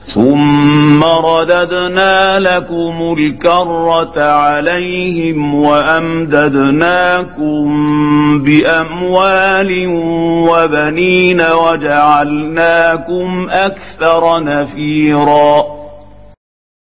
ثم رددنا لكم الكرة عليهم وأمددناكم بأموال وبنين وجعلناكم أكثر نفيرا